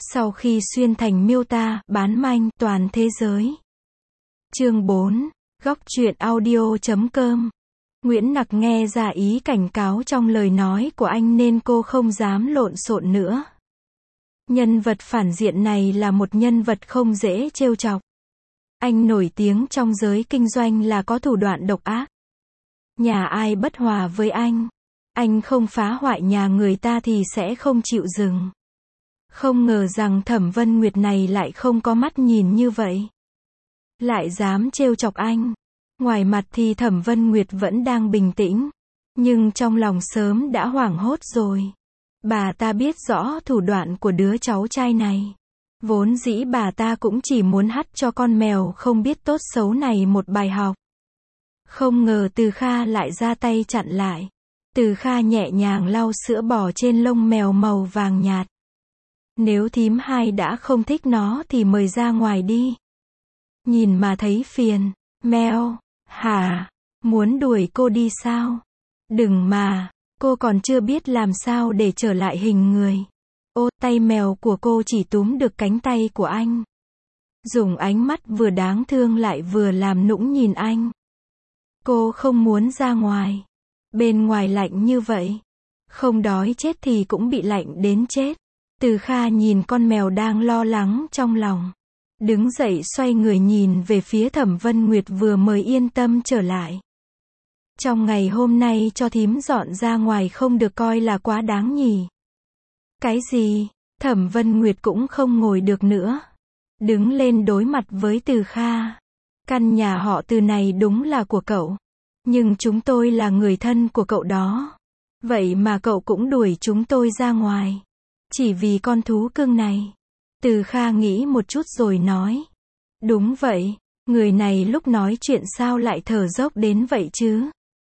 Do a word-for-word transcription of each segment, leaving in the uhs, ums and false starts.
Sau khi xuyên thành miêu tả, bán manh, toàn thế giới. Chương bốn. Góc truyện audio chấm com. Nguyễn Nặc nghe ra ý cảnh cáo trong lời nói của anh nên cô không dám lộn xộn nữa. Nhân vật phản diện này là một nhân vật không dễ trêu chọc. Anh nổi tiếng trong giới kinh doanh là có thủ đoạn độc ác. Nhà ai bất hòa với anh, anh không phá hoại nhà người ta thì sẽ không chịu dừng. Không ngờ rằng Thẩm Vân Nguyệt này lại không có mắt nhìn như vậy. Lại dám trêu chọc anh. Ngoài mặt thì Thẩm Vân Nguyệt vẫn đang bình tĩnh, nhưng trong lòng sớm đã hoảng hốt rồi. Bà ta biết rõ thủ đoạn của đứa cháu trai này. Vốn dĩ bà ta cũng chỉ muốn hắt cho con mèo không biết tốt xấu này một bài học. Không ngờ Từ Kha lại ra tay chặn lại. Từ Kha nhẹ nhàng lau sữa bò trên lông mèo màu vàng nhạt. Nếu thím hai đã không thích nó thì mời ra ngoài đi. Nhìn mà thấy phiền. Mèo, hả? Muốn đuổi cô đi sao? Đừng mà, cô còn chưa biết làm sao để trở lại hình người. Ô, tay mèo của cô chỉ túm được cánh tay của anh. Dùng ánh mắt vừa đáng thương lại vừa làm nũng nhìn anh. Cô không muốn ra ngoài. Bên ngoài lạnh như vậy. Không đói chết thì cũng bị lạnh đến chết. Từ Kha nhìn con mèo đang lo lắng trong lòng. Đứng dậy xoay người nhìn về phía Thẩm Vân Nguyệt vừa mới yên tâm trở lại. Trong ngày hôm nay cho thím dọn ra ngoài không được coi là quá đáng nhỉ? Cái gì? Thẩm Vân Nguyệt cũng không ngồi được nữa. Đứng lên đối mặt với Từ Kha. Căn nhà họ Từ này đúng là của cậu. Nhưng chúng tôi là người thân của cậu đó. Vậy mà cậu cũng đuổi chúng tôi ra ngoài. Chỉ vì con thú cưng này. Từ Kha nghĩ một chút rồi nói. Đúng vậy, người này lúc nói chuyện sao lại thở dốc đến vậy chứ?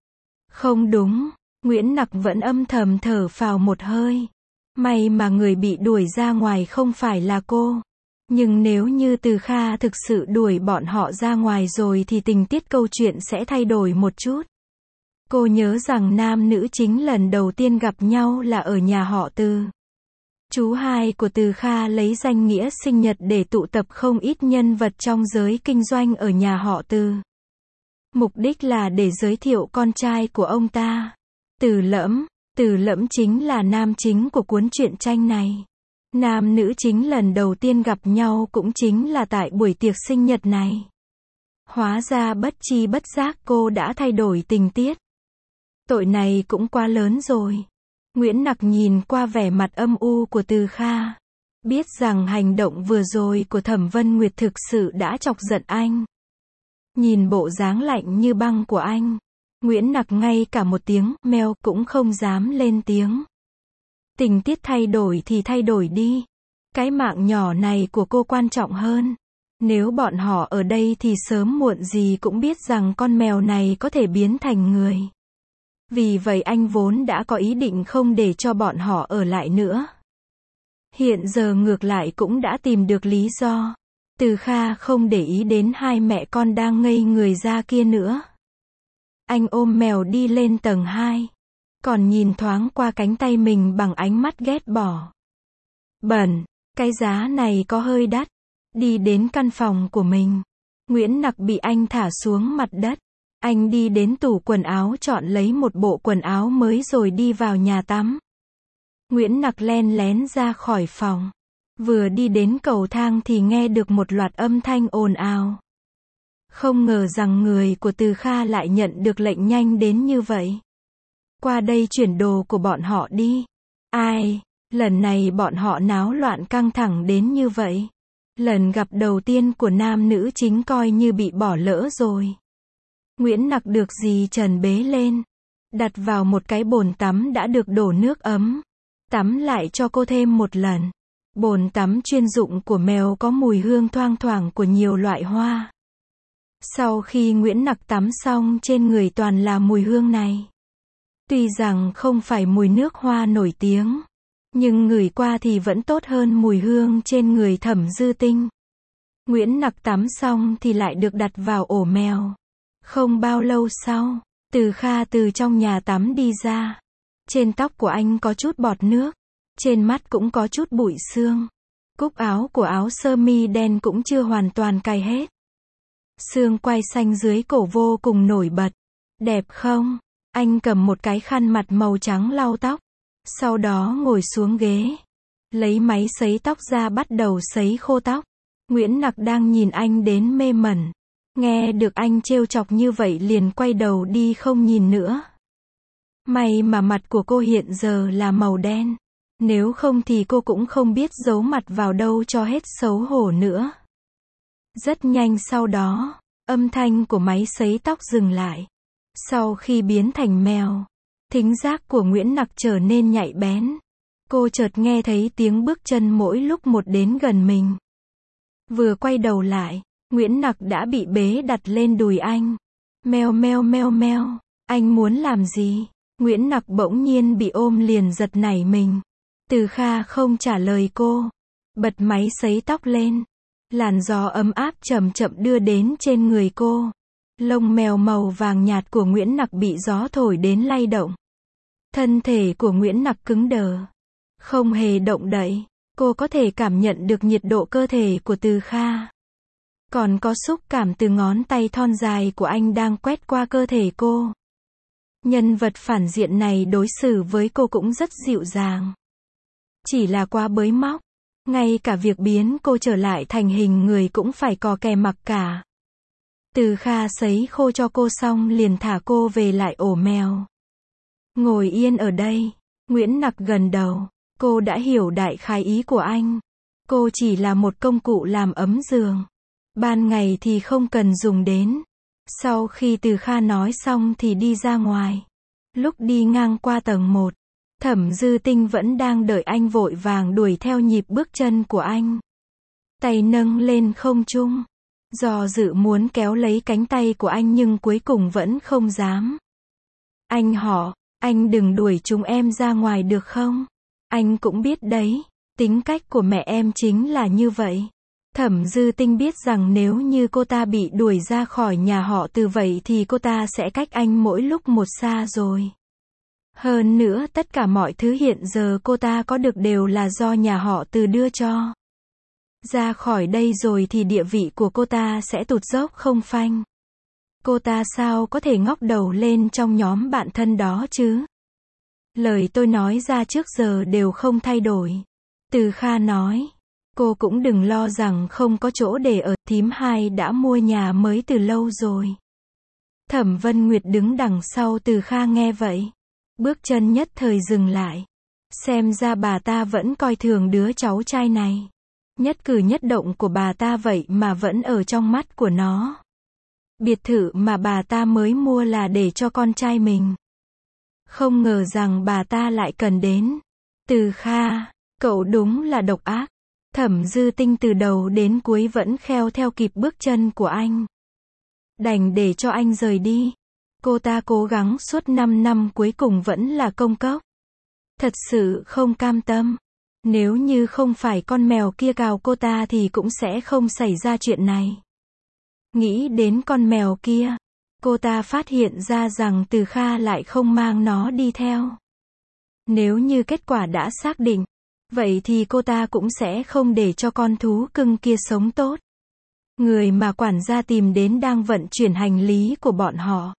Không đúng, Nguyễn Nặc vẫn âm thầm thở phào một hơi. May mà người bị đuổi ra ngoài không phải là cô. Nhưng nếu như Từ Kha thực sự đuổi bọn họ ra ngoài rồi thì tình tiết câu chuyện sẽ thay đổi một chút. Cô nhớ rằng nam nữ chính lần đầu tiên gặp nhau là ở nhà họ Từ. Chú hai của Từ Kha lấy danh nghĩa sinh nhật để tụ tập không ít nhân vật trong giới kinh doanh ở nhà họ Từ. Mục đích là để giới thiệu con trai của ông ta. Từ Lẫm. Từ Lẫm chính là nam chính của cuốn truyện tranh này. Nam nữ chính lần đầu tiên gặp nhau cũng chính là tại buổi tiệc sinh nhật này. Hóa ra bất chi bất giác cô đã thay đổi tình tiết. Tội này cũng quá lớn rồi. Nguyễn Nặc nhìn qua vẻ mặt âm u của Từ Kha. Biết rằng hành động vừa rồi của Thẩm Vân Nguyệt thực sự đã chọc giận anh. Nhìn bộ dáng lạnh như băng của anh. Nguyễn Nặc ngay cả một tiếng meo cũng không dám lên tiếng. Tình tiết thay đổi thì thay đổi đi. Cái mạng nhỏ này của cô quan trọng hơn. Nếu bọn họ ở đây thì sớm muộn gì cũng biết rằng con mèo này có thể biến thành người. Vì vậy anh vốn đã có ý định không để cho bọn họ ở lại nữa. Hiện giờ ngược lại cũng đã tìm được lý do. Từ Kha không để ý đến hai mẹ con đang ngây người ra kia nữa. Anh ôm mèo đi lên tầng hai. Còn nhìn thoáng qua cánh tay mình bằng ánh mắt ghét bỏ. Bẩn, cái giá này có hơi đắt. Đi đến căn phòng của mình. Nguyễn Nặc bị anh thả xuống mặt đất. Anh đi đến tủ quần áo chọn lấy một bộ quần áo mới rồi đi vào nhà tắm. Nguyễn Nặc len lén ra khỏi phòng. Vừa đi đến cầu thang thì nghe được một loạt âm thanh ồn ào. Không ngờ rằng người của Từ Kha lại nhận được lệnh nhanh đến như vậy. Qua đây chuyển đồ của bọn họ đi. Ai, lần này bọn họ náo loạn căng thẳng đến như vậy. Lần gặp đầu tiên của nam nữ chính coi như bị bỏ lỡ rồi. Nguyễn Nặc được dì Trần bế lên. Đặt vào một cái bồn tắm đã được đổ nước ấm. Tắm lại cho cô thêm một lần. Bồn tắm chuyên dụng của mèo có mùi hương thoang thoảng của nhiều loại hoa. Sau khi Nguyễn Nặc tắm xong trên người toàn là mùi hương này. Tuy rằng không phải mùi nước hoa nổi tiếng. Nhưng ngửi qua thì vẫn tốt hơn mùi hương trên người Thẩm Dư Tinh. Nguyễn Nặc tắm xong thì lại được đặt vào ổ mèo. Không bao lâu sau, Từ Kha từ trong nhà tắm đi ra. Trên tóc của anh có chút bọt nước. Trên mắt cũng có chút bụi sương. Cúc áo của áo sơ mi đen cũng chưa hoàn toàn cài hết. Xương quai xanh dưới cổ vô cùng nổi bật. Đẹp không? Anh cầm một cái khăn mặt màu trắng lau tóc. Sau đó ngồi xuống ghế. Lấy máy sấy tóc ra bắt đầu sấy khô tóc. Nguyễn Nặc đang nhìn anh đến mê mẩn. Nghe được anh trêu chọc như vậy liền quay đầu đi không nhìn nữa. May mà mặt của cô hiện giờ là màu đen. Nếu không thì cô cũng không biết giấu mặt vào đâu cho hết xấu hổ nữa. Rất nhanh sau đó, âm thanh của máy sấy tóc dừng lại. Sau khi biến thành mèo, thính giác của Nguyễn Nặc trở nên nhạy bén. Cô chợt nghe thấy tiếng bước chân mỗi lúc một đến gần mình. Vừa quay đầu lại, Nguyễn Nặc đã bị bế đặt lên đùi anh. Meo meo meo meo, anh muốn làm gì? Nguyễn Nặc bỗng nhiên bị ôm liền giật nảy mình. Từ Kha không trả lời cô. Bật máy sấy tóc lên. Làn gió ấm áp chậm chậm đưa đến trên người cô. Lông mèo màu vàng nhạt của Nguyễn Nặc bị gió thổi đến lay động. Thân thể của Nguyễn Nặc cứng đờ. Không hề động đậy. Cô có thể cảm nhận được nhiệt độ cơ thể của Từ Kha. Còn có xúc cảm từ ngón tay thon dài của anh đang quét qua cơ thể cô. Nhân vật phản diện này đối xử với cô cũng rất dịu dàng. Chỉ là quá bới móc. Ngay cả việc biến cô trở lại thành hình người cũng phải cò kè mặc cả. Từ Kha sấy khô cho cô xong liền thả cô về lại ổ mèo. Ngồi yên ở đây. Nguyễn Nặc gần đầu. Cô đã hiểu đại khái ý của anh. Cô chỉ là một công cụ làm ấm giường. Ban ngày thì không cần dùng đến. Sau khi Từ Kha nói xong thì đi ra ngoài. Lúc đi ngang qua tầng một, Thẩm Dư Tinh vẫn đang đợi anh vội vàng đuổi theo nhịp bước chân của anh. Tay nâng lên không trung. Do dự muốn kéo lấy cánh tay của anh nhưng cuối cùng vẫn không dám. Anh họ, anh đừng đuổi chúng em ra ngoài được không? Anh cũng biết đấy, tính cách của mẹ em chính là như vậy. Thẩm Dư Tinh biết rằng nếu như cô ta bị đuổi ra khỏi nhà họ Từ vậy thì cô ta sẽ cách anh mỗi lúc một xa rồi. Hơn nữa tất cả mọi thứ hiện giờ cô ta có được đều là do nhà họ Từ đưa cho. Ra khỏi đây rồi thì địa vị của cô ta sẽ tụt dốc không phanh. Cô ta sao có thể ngóc đầu lên trong nhóm bạn thân đó chứ? Lời tôi nói ra trước giờ đều không thay đổi. Từ Kha nói. Cô cũng đừng lo rằng không có chỗ để ở, thím hai đã mua nhà mới từ lâu rồi. Thẩm Vân Nguyệt đứng đằng sau Từ Kha nghe vậy. Bước chân nhất thời dừng lại. Xem ra bà ta vẫn coi thường đứa cháu trai này. Nhất cử nhất động của bà ta vậy mà vẫn ở trong mắt của nó. Biệt thự mà bà ta mới mua là để cho con trai mình. Không ngờ rằng bà ta lại cần đến. Từ Kha, cậu đúng là độc ác. Thẩm Dư Tinh từ đầu đến cuối vẫn kheo theo kịp bước chân của anh. Đành để cho anh rời đi. Cô ta cố gắng suốt năm năm cuối cùng vẫn là công cốc. Thật sự không cam tâm. Nếu như không phải con mèo kia cào cô ta thì cũng sẽ không xảy ra chuyện này. Nghĩ đến con mèo kia, cô ta phát hiện ra rằng Từ Kha lại không mang nó đi theo. Nếu như kết quả đã xác định, vậy thì cô ta cũng sẽ không để cho con thú cưng kia sống tốt. Người mà quản gia tìm đến đang vận chuyển hành lý của bọn họ.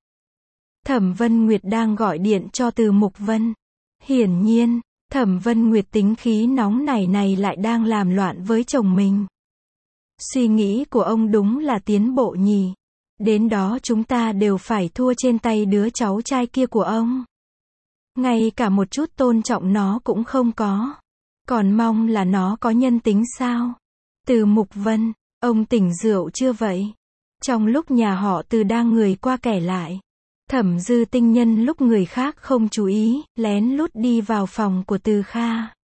Thẩm Vân Nguyệt đang gọi điện cho Từ Mục Vân. Hiển nhiên, Thẩm Vân Nguyệt tính khí nóng nảy này lại đang làm loạn với chồng mình. Suy nghĩ của ông đúng là tiến bộ nhỉ. Đến đó chúng ta đều phải thua trên tay đứa cháu trai kia của ông. Ngay cả một chút tôn trọng nó cũng không có. Còn mong là nó có nhân tính sao? Từ Mục Vân, ông tỉnh rượu chưa vậy? Trong lúc nhà họ Từ đang người qua kẻ lại, Thẩm Dư Tinh nhân lúc người khác không chú ý, lén lút đi vào phòng của Từ Kha.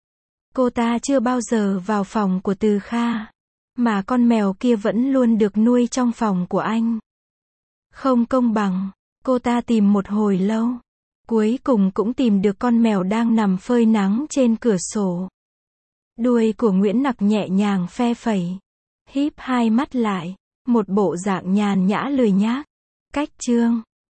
Cô ta chưa bao giờ vào phòng của Từ Kha, mà con mèo kia vẫn luôn được nuôi trong phòng của anh. Không công bằng, cô ta tìm một hồi lâu, cuối cùng cũng tìm được con mèo đang nằm phơi nắng trên cửa sổ. Đuôi của Nguyễn Nặc nhẹ nhàng phe phẩy, híp hai mắt lại, một bộ dạng nhàn nhã lười nhác. Cách chương